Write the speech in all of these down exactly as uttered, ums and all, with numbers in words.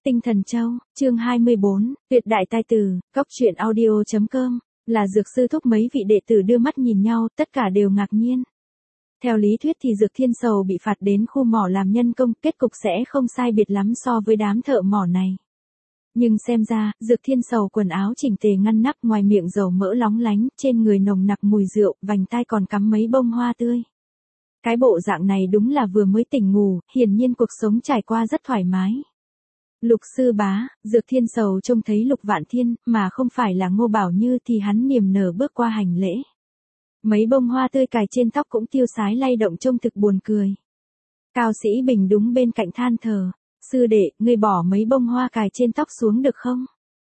Tinh Thần Châu, chương hai mươi bốn, tuyệt đại tài tử, góc truyện audio chấm com, là Dược sư thúc mấy vị đệ tử đưa mắt nhìn nhau, tất cả đều ngạc nhiên. Theo lý thuyết thì Dược Thiên Sầu bị phạt đến khu mỏ làm nhân công, kết cục sẽ không sai biệt lắm so với đám thợ mỏ này. Nhưng xem ra, Dược Thiên Sầu quần áo chỉnh tề ngăn nắp, ngoài miệng dầu mỡ lóng lánh, trên người nồng nặc mùi rượu, vành tai còn cắm mấy bông hoa tươi. Cái bộ dạng này đúng là vừa mới tỉnh ngủ, hiển nhiên cuộc sống trải qua rất thoải mái. Lục sư bá, Dược Thiên Sầu trông thấy Lục Vạn Thiên, mà không phải là Ngô Bảo Như thì hắn niềm nở bước qua hành lễ. Mấy bông hoa tươi cài trên tóc cũng tiêu sái lay động trông thực buồn cười. Cao Sĩ Bình đúng bên cạnh than thở, sư đệ, ngươi bỏ mấy bông hoa cài trên tóc xuống được không?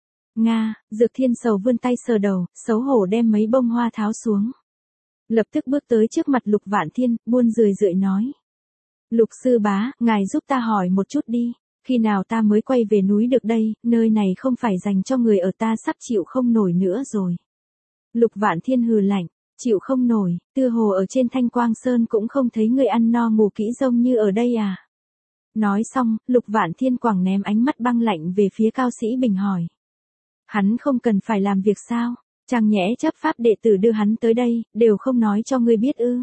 Nga, Dược Thiên Sầu vươn tay sờ đầu, xấu hổ đem mấy bông hoa tháo xuống. Lập tức bước tới trước mặt Lục Vạn Thiên, buôn rười rượi nói. Lục sư bá, ngài giúp ta hỏi một chút đi, khi nào ta mới quay về núi được đây, nơi này không phải dành cho người ở, ta sắp chịu không nổi nữa rồi. Lục Vạn Thiên hừ lạnh, chịu không nổi, tựa hồ ở trên Thanh Quang Sơn cũng không thấy người ăn no ngủ kỹ giống như ở đây à. Nói xong, Lục Vạn Thiên quẳng ném ánh mắt băng lạnh về phía Cao Sĩ Bình hỏi. Hắn không cần phải làm việc sao? Chẳng nhẽ chấp pháp đệ tử đưa hắn tới đây, đều không nói cho ngươi biết ư?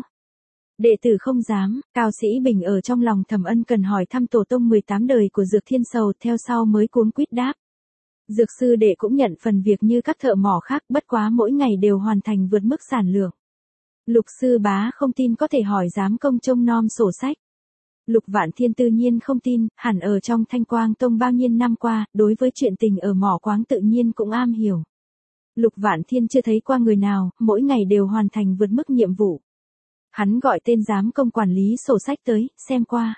Đệ tử không dám, Cao Sĩ Bình ở trong lòng thầm ân cần hỏi thăm tổ tông mười tám đời của Dược Thiên Sầu, theo sau mới cuống quýt đáp. Dược sư đệ cũng nhận phần việc như các thợ mỏ khác, bất quá mỗi ngày đều hoàn thành vượt mức sản lượng. Lục sư bá không tin có thể hỏi giám công trông nom sổ sách. Lục Vạn Thiên tự nhiên không tin, hẳn ở trong Thanh Quang Tông bao nhiêu năm qua, đối với chuyện tình ở mỏ quáng tự nhiên cũng am hiểu. Lục Vạn Thiên chưa thấy qua người nào, mỗi ngày đều hoàn thành vượt mức nhiệm vụ. Hắn gọi tên giám công quản lý sổ sách tới, xem qua.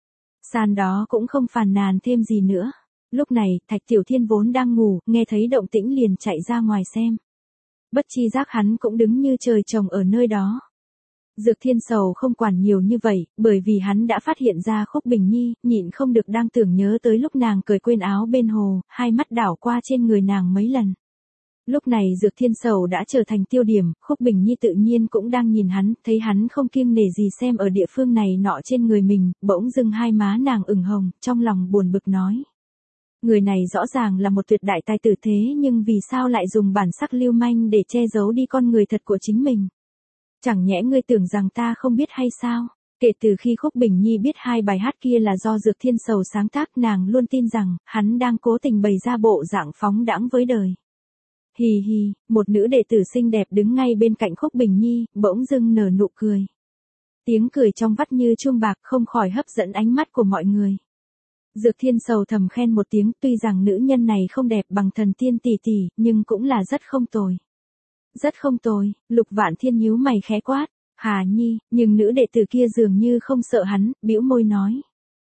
Sàn đó cũng không phàn nàn thêm gì nữa. Lúc này, Thạch Tiểu Thiên vốn đang ngủ, nghe thấy động tĩnh liền chạy ra ngoài xem. Bất chi giác hắn cũng đứng như trời trồng ở nơi đó. Dược Thiên Sầu không quản nhiều như vậy, bởi vì hắn đã phát hiện ra Khúc Bình Nhi, nhịn không được đang tưởng nhớ tới lúc nàng cởi quên áo bên hồ, hai mắt đảo qua trên người nàng mấy lần. Lúc này Dược Thiên Sầu đã trở thành tiêu điểm, Khúc Bình Nhi tự nhiên cũng đang nhìn hắn, thấy hắn không kiêng nể gì xem ở địa phương này nọ trên người mình, bỗng dưng hai má nàng ửng hồng, trong lòng buồn bực nói. Người này rõ ràng là một tuyệt đại tài tử thế nhưng vì sao lại dùng bản sắc lưu manh để che giấu đi con người thật của chính mình? Chẳng nhẽ ngươi tưởng rằng ta không biết hay sao? Kể từ khi Khúc Bình Nhi biết hai bài hát kia là do Dược Thiên Sầu sáng tác, nàng luôn tin rằng hắn đang cố tình bày ra bộ dạng phóng đãng với đời. Hì hì, một nữ đệ tử xinh đẹp đứng ngay bên cạnh Khúc Bình Nhi, bỗng dưng nở nụ cười. Tiếng cười trong vắt như chuông bạc không khỏi hấp dẫn ánh mắt của mọi người. Dược Thiên Sầu thầm khen một tiếng, tuy rằng nữ nhân này không đẹp bằng thần tiên tỷ tỷ, nhưng cũng là rất không tồi. Rất không tồi, Lục Vạn Thiên nhíu mày khẽ quát, Hà Nhi, nhưng nữ đệ tử kia dường như không sợ hắn, bĩu môi nói.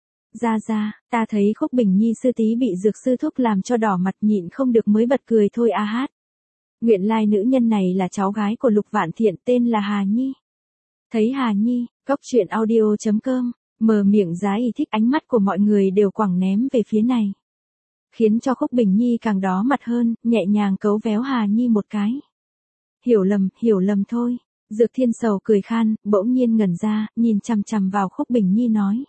Ra ra, ta thấy Khúc Bình Nhi sư tí bị Dược sư thúc làm cho đỏ mặt nhịn không được mới bật cười thôi a hát. Nguyện lai nữ nhân này là cháu gái của Lục Vạn Thiện tên là Hà Nhi. Thấy Hà Nhi, góc truyện audio chấm com, mở miệng giá y thích ánh mắt của mọi người đều quẳng ném về phía này. Khiến cho Khúc Bình Nhi càng đỏ mặt hơn, nhẹ nhàng cấu véo Hà Nhi một cái. Hiểu lầm, hiểu lầm thôi. Dược Thiên Sầu cười khan, bỗng nhiên ngẩn ra, nhìn chằm chằm vào Khúc Bình Nhi nói.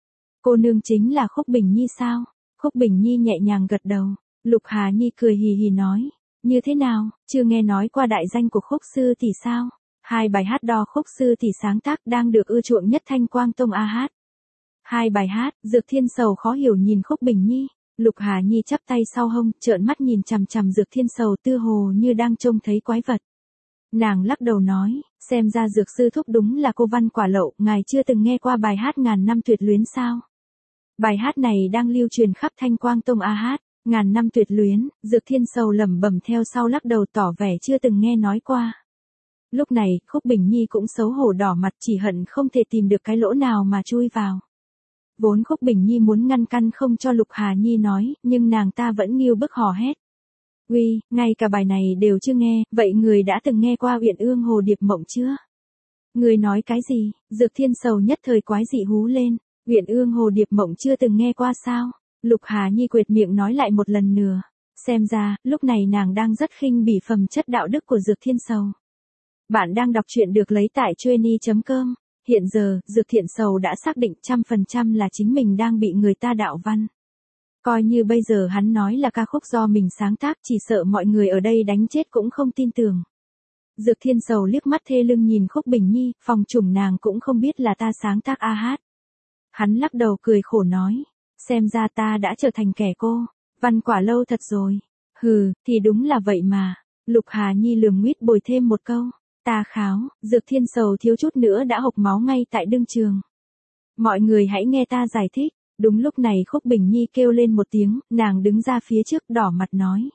Cô nương chính là Khúc Bình Nhi sao? Khúc Bình Nhi nhẹ nhàng gật đầu. Lục Hà Nhi cười hì hì nói. Như thế nào, chưa nghe nói qua đại danh của Khúc sư tỷ sao? Hai bài hát đo Khúc sư tỷ sáng tác đang được ưa chuộng nhất Thanh Quang Tông a hát. Hai bài hát, Dược Thiên Sầu khó hiểu nhìn Khúc Bình Nhi. Lục Hà Nhi chắp tay sau hông, trợn mắt nhìn chằm chằm Dược Thiên Sầu tựa hồ như đang trông thấy quái vật. Nàng lắc đầu nói, xem ra Dược sư thúc đúng là cô văn quả lậu, ngài chưa từng nghe qua bài hát ngàn năm tuyệt luyến sao? Bài hát này đang lưu truyền khắp Thanh Quang Tông a hát, ngàn năm tuyệt luyến, Dược Thiên Sầu lẩm bẩm theo sau lắc đầu tỏ vẻ chưa từng nghe nói qua. Lúc này, Khúc Bình Nhi cũng xấu hổ đỏ mặt chỉ hận không thể tìm được cái lỗ nào mà chui vào. Vốn Khúc Bình Nhi muốn ngăn căn không cho Lục Hà Nhi nói, nhưng nàng ta vẫn nghiêu bức hò hét. Uy, ngay cả bài này đều chưa nghe, vậy người đã từng nghe qua Uyển Ương Hồ Điệp Mộng chưa? Người nói cái gì? Dược Thiên Sầu nhất thời quái dị hú lên. Uyển Ương Hồ Điệp Mộng chưa từng nghe qua sao? Lục Hà Nhi quệt miệng nói lại một lần nữa. Xem ra, lúc này nàng đang rất khinh bỉ phẩm chất đạo đức của Dược Thiên Sầu. Bạn đang đọc truyện được lấy tại chueny chấm com. Hiện giờ, Dược Thiện Sầu đã xác định trăm phần trăm là chính mình đang bị người ta đạo văn. Coi như bây giờ hắn nói là ca khúc do mình sáng tác, chỉ sợ mọi người ở đây đánh chết cũng không tin tưởng. Dược Thiên Sầu liếc mắt thê lưng nhìn Khúc Bình Nhi, phòng trùng nàng cũng không biết là ta sáng tác a hát. Hắn lắc đầu cười khổ nói, xem ra ta đã trở thành kẻ cô, văn quả lâu thật rồi. Hừ, thì đúng là vậy mà. Lục Hà Nhi lườm nguyết bồi thêm một câu, ta kháo, Dược Thiên Sầu thiếu chút nữa đã hộc máu ngay tại đương trường. Mọi người hãy nghe ta giải thích. Đúng lúc này Khúc Bình Nhi kêu lên một tiếng, nàng đứng ra phía trước đỏ mặt nói.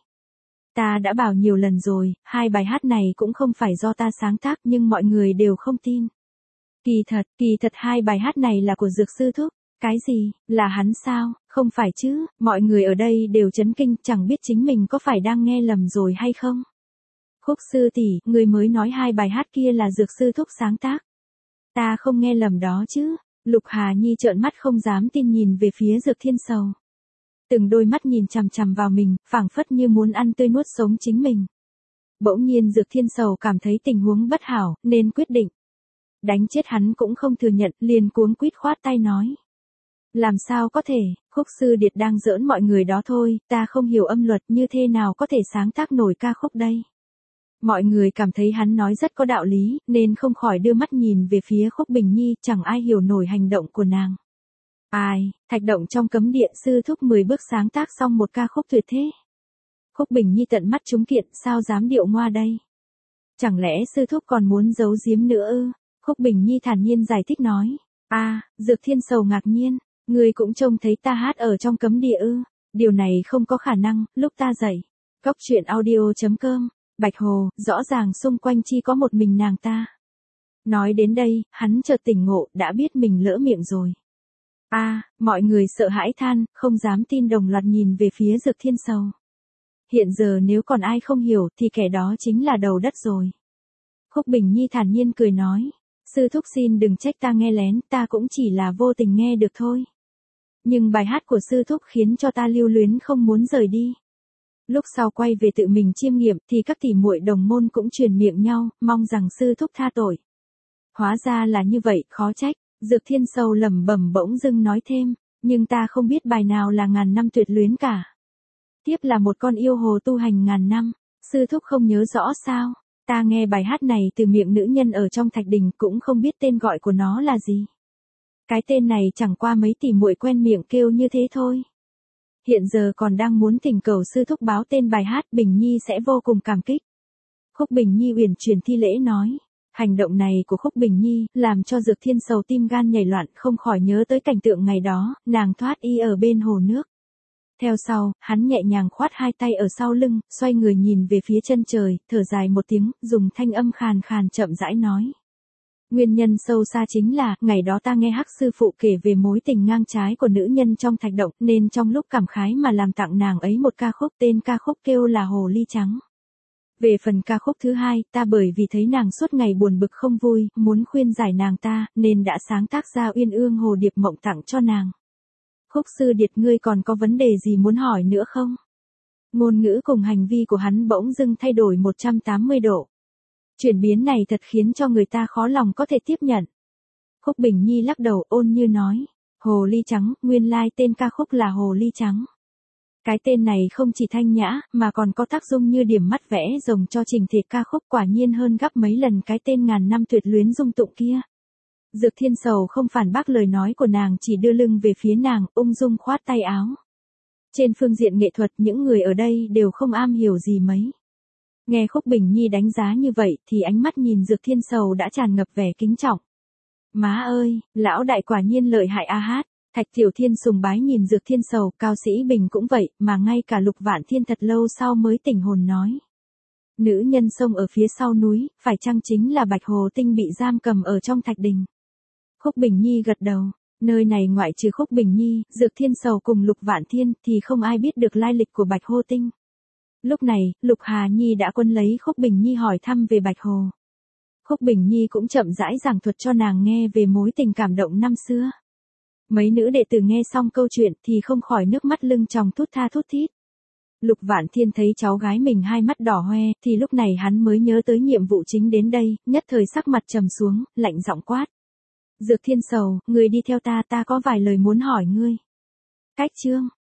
Ta đã bảo nhiều lần rồi, hai bài hát này cũng không phải do ta sáng tác nhưng mọi người đều không tin. Kỳ thật, kỳ thật hai bài hát này là của Dược Sư Thúc. Cái gì, là hắn sao, không phải chứ, mọi người ở đây đều chấn kinh, chẳng biết chính mình có phải đang nghe lầm rồi hay không. Khúc sư tỷ, người mới nói hai bài hát kia là Dược Sư Thúc sáng tác. Ta không nghe lầm đó chứ. Lục Hà Nhi trợn mắt không dám tin nhìn về phía Dược Thiên Sầu. Từng đôi mắt nhìn chằm chằm vào mình, phảng phất như muốn ăn tươi nuốt sống chính mình. Bỗng nhiên Dược Thiên Sầu cảm thấy tình huống bất hảo, nên quyết định. Đánh chết hắn cũng không thừa nhận, liền cuống quýt khoát tay nói. Làm sao có thể, Khúc sư điệt đang giỡn mọi người đó thôi, ta không hiểu âm luật như thế nào có thể sáng tác nổi ca khúc đây. Mọi người cảm thấy hắn nói rất có đạo lý, nên không khỏi đưa mắt nhìn về phía Khúc Bình Nhi, chẳng ai hiểu nổi hành động của nàng. Ai, Thạch Động trong cấm điện sư thúc mười bước sáng tác xong một ca khúc tuyệt thế. Khúc Bình Nhi tận mắt trúng kiện, sao dám điệu ngoa đây? Chẳng lẽ sư thúc còn muốn giấu giếm nữa ư? Khúc Bình Nhi thản nhiên giải thích nói. A, à, Dược Thiên Sầu ngạc nhiên, người cũng trông thấy ta hát ở trong cấm địa ư? Điều này không có khả năng, lúc ta dậy. Cóc truyện audio chấm com. Bạch Hồ, rõ ràng xung quanh chỉ có một mình nàng ta. Nói đến đây, hắn chợt tỉnh ngộ, đã biết mình lỡ miệng rồi. A, à, mọi người sợ hãi than, không dám tin đồng loạt nhìn về phía Dược Thiên Sầu. Hiện giờ nếu còn ai không hiểu thì kẻ đó chính là đầu đất rồi. Khúc Bình Nhi thản nhiên cười nói, sư thúc xin đừng trách ta nghe lén, ta cũng chỉ là vô tình nghe được thôi. Nhưng bài hát của sư thúc khiến cho ta lưu luyến không muốn rời đi. Lúc sau quay về tự mình chiêm nghiệm thì các tỷ muội đồng môn cũng truyền miệng nhau, mong rằng sư thúc tha tội. Hóa ra là như vậy, khó trách. Dược Thiên Sầu lẩm bẩm bỗng dưng nói thêm, nhưng ta không biết bài nào là ngàn năm tuyệt luyến cả. Tiếp là một con yêu hồ tu hành ngàn năm, sư thúc không nhớ rõ sao? Ta nghe bài hát này từ miệng nữ nhân ở trong thạch đình cũng không biết tên gọi của nó là gì. Cái tên này chẳng qua mấy tỷ muội quen miệng kêu như thế thôi. Hiện giờ còn đang muốn thỉnh cầu sư thúc báo tên bài hát, Bình Nhi sẽ vô cùng cảm kích. Khúc Bình Nhi uyển chuyển thi lễ nói. Hành động này của Khúc Bình Nhi làm cho Dược Thiên Sầu tim gan nhảy loạn, không khỏi nhớ tới cảnh tượng ngày đó, nàng thoát y ở bên hồ nước. Theo sau, hắn nhẹ nhàng khoát hai tay ở sau lưng, xoay người nhìn về phía chân trời, thở dài một tiếng, dùng thanh âm khàn khàn chậm rãi nói. Nguyên nhân sâu xa chính là, ngày đó ta nghe Hắc sư phụ kể về mối tình ngang trái của nữ nhân trong thạch động, nên trong lúc cảm khái mà làm tặng nàng ấy một ca khúc, tên ca khúc kêu là Hồ Ly Trắng. Về phần ca khúc thứ hai, ta bởi vì thấy nàng suốt ngày buồn bực không vui, muốn khuyên giải nàng ta, nên đã sáng tác ra Uyên Ương Hồ Điệp Mộng tặng cho nàng. Khúc sư điệt, ngươi còn có vấn đề gì muốn hỏi nữa không? Ngôn ngữ cùng hành vi của hắn bỗng dưng thay đổi một trăm tám mươi độ. Chuyển biến này thật khiến cho người ta khó lòng có thể tiếp nhận. Khúc Bình Nhi lắc đầu ôn như nói, Hồ Ly Trắng, nguyên lai tên ca khúc là Hồ Ly Trắng. Cái tên này không chỉ thanh nhã, mà còn có tác dụng như điểm mắt vẽ rồng cho trình thể ca khúc, quả nhiên hơn gấp mấy lần cái tên ngàn năm tuyệt luyến dung tụng kia. Dược Thiên Sầu không phản bác lời nói của nàng, chỉ đưa lưng về phía nàng, ung dung khoát tay áo. Trên phương diện nghệ thuật, những người ở đây đều không am hiểu gì mấy. Nghe Khúc Bình Nhi đánh giá như vậy, thì ánh mắt nhìn Dược Thiên Sầu đã tràn ngập vẻ kính trọng. Má ơi, lão đại quả nhiên lợi hại a hát. Thạch Tiểu Thiên sùng bái nhìn Dược Thiên Sầu, Cao Sĩ Bình cũng vậy, mà ngay cả Lục Vạn Thiên thật lâu sau mới tỉnh hồn nói. Nữ nhân sông ở phía sau núi, phải chăng chính là Bạch Hồ Tinh bị giam cầm ở trong thạch đình? Khúc Bình Nhi gật đầu, nơi này ngoại trừ Khúc Bình Nhi, Dược Thiên Sầu cùng Lục Vạn Thiên thì không ai biết được lai lịch của Bạch Hồ Tinh. Lúc này, Lục Hà Nhi đã quân lấy Khúc Bình Nhi hỏi thăm về Bạch Hồ. Khúc Bình Nhi cũng chậm rãi giảng thuật cho nàng nghe về mối tình cảm động năm xưa. Mấy nữ đệ tử nghe xong câu chuyện thì không khỏi nước mắt lưng tròng thút tha thút thít. Lục Vạn Thiên thấy cháu gái mình hai mắt đỏ hoe, thì lúc này hắn mới nhớ tới nhiệm vụ chính đến đây, nhất thời sắc mặt trầm xuống, lạnh giọng quát. Dược Thiên Sầu, người đi theo ta, ta có vài lời muốn hỏi ngươi. Cách chương.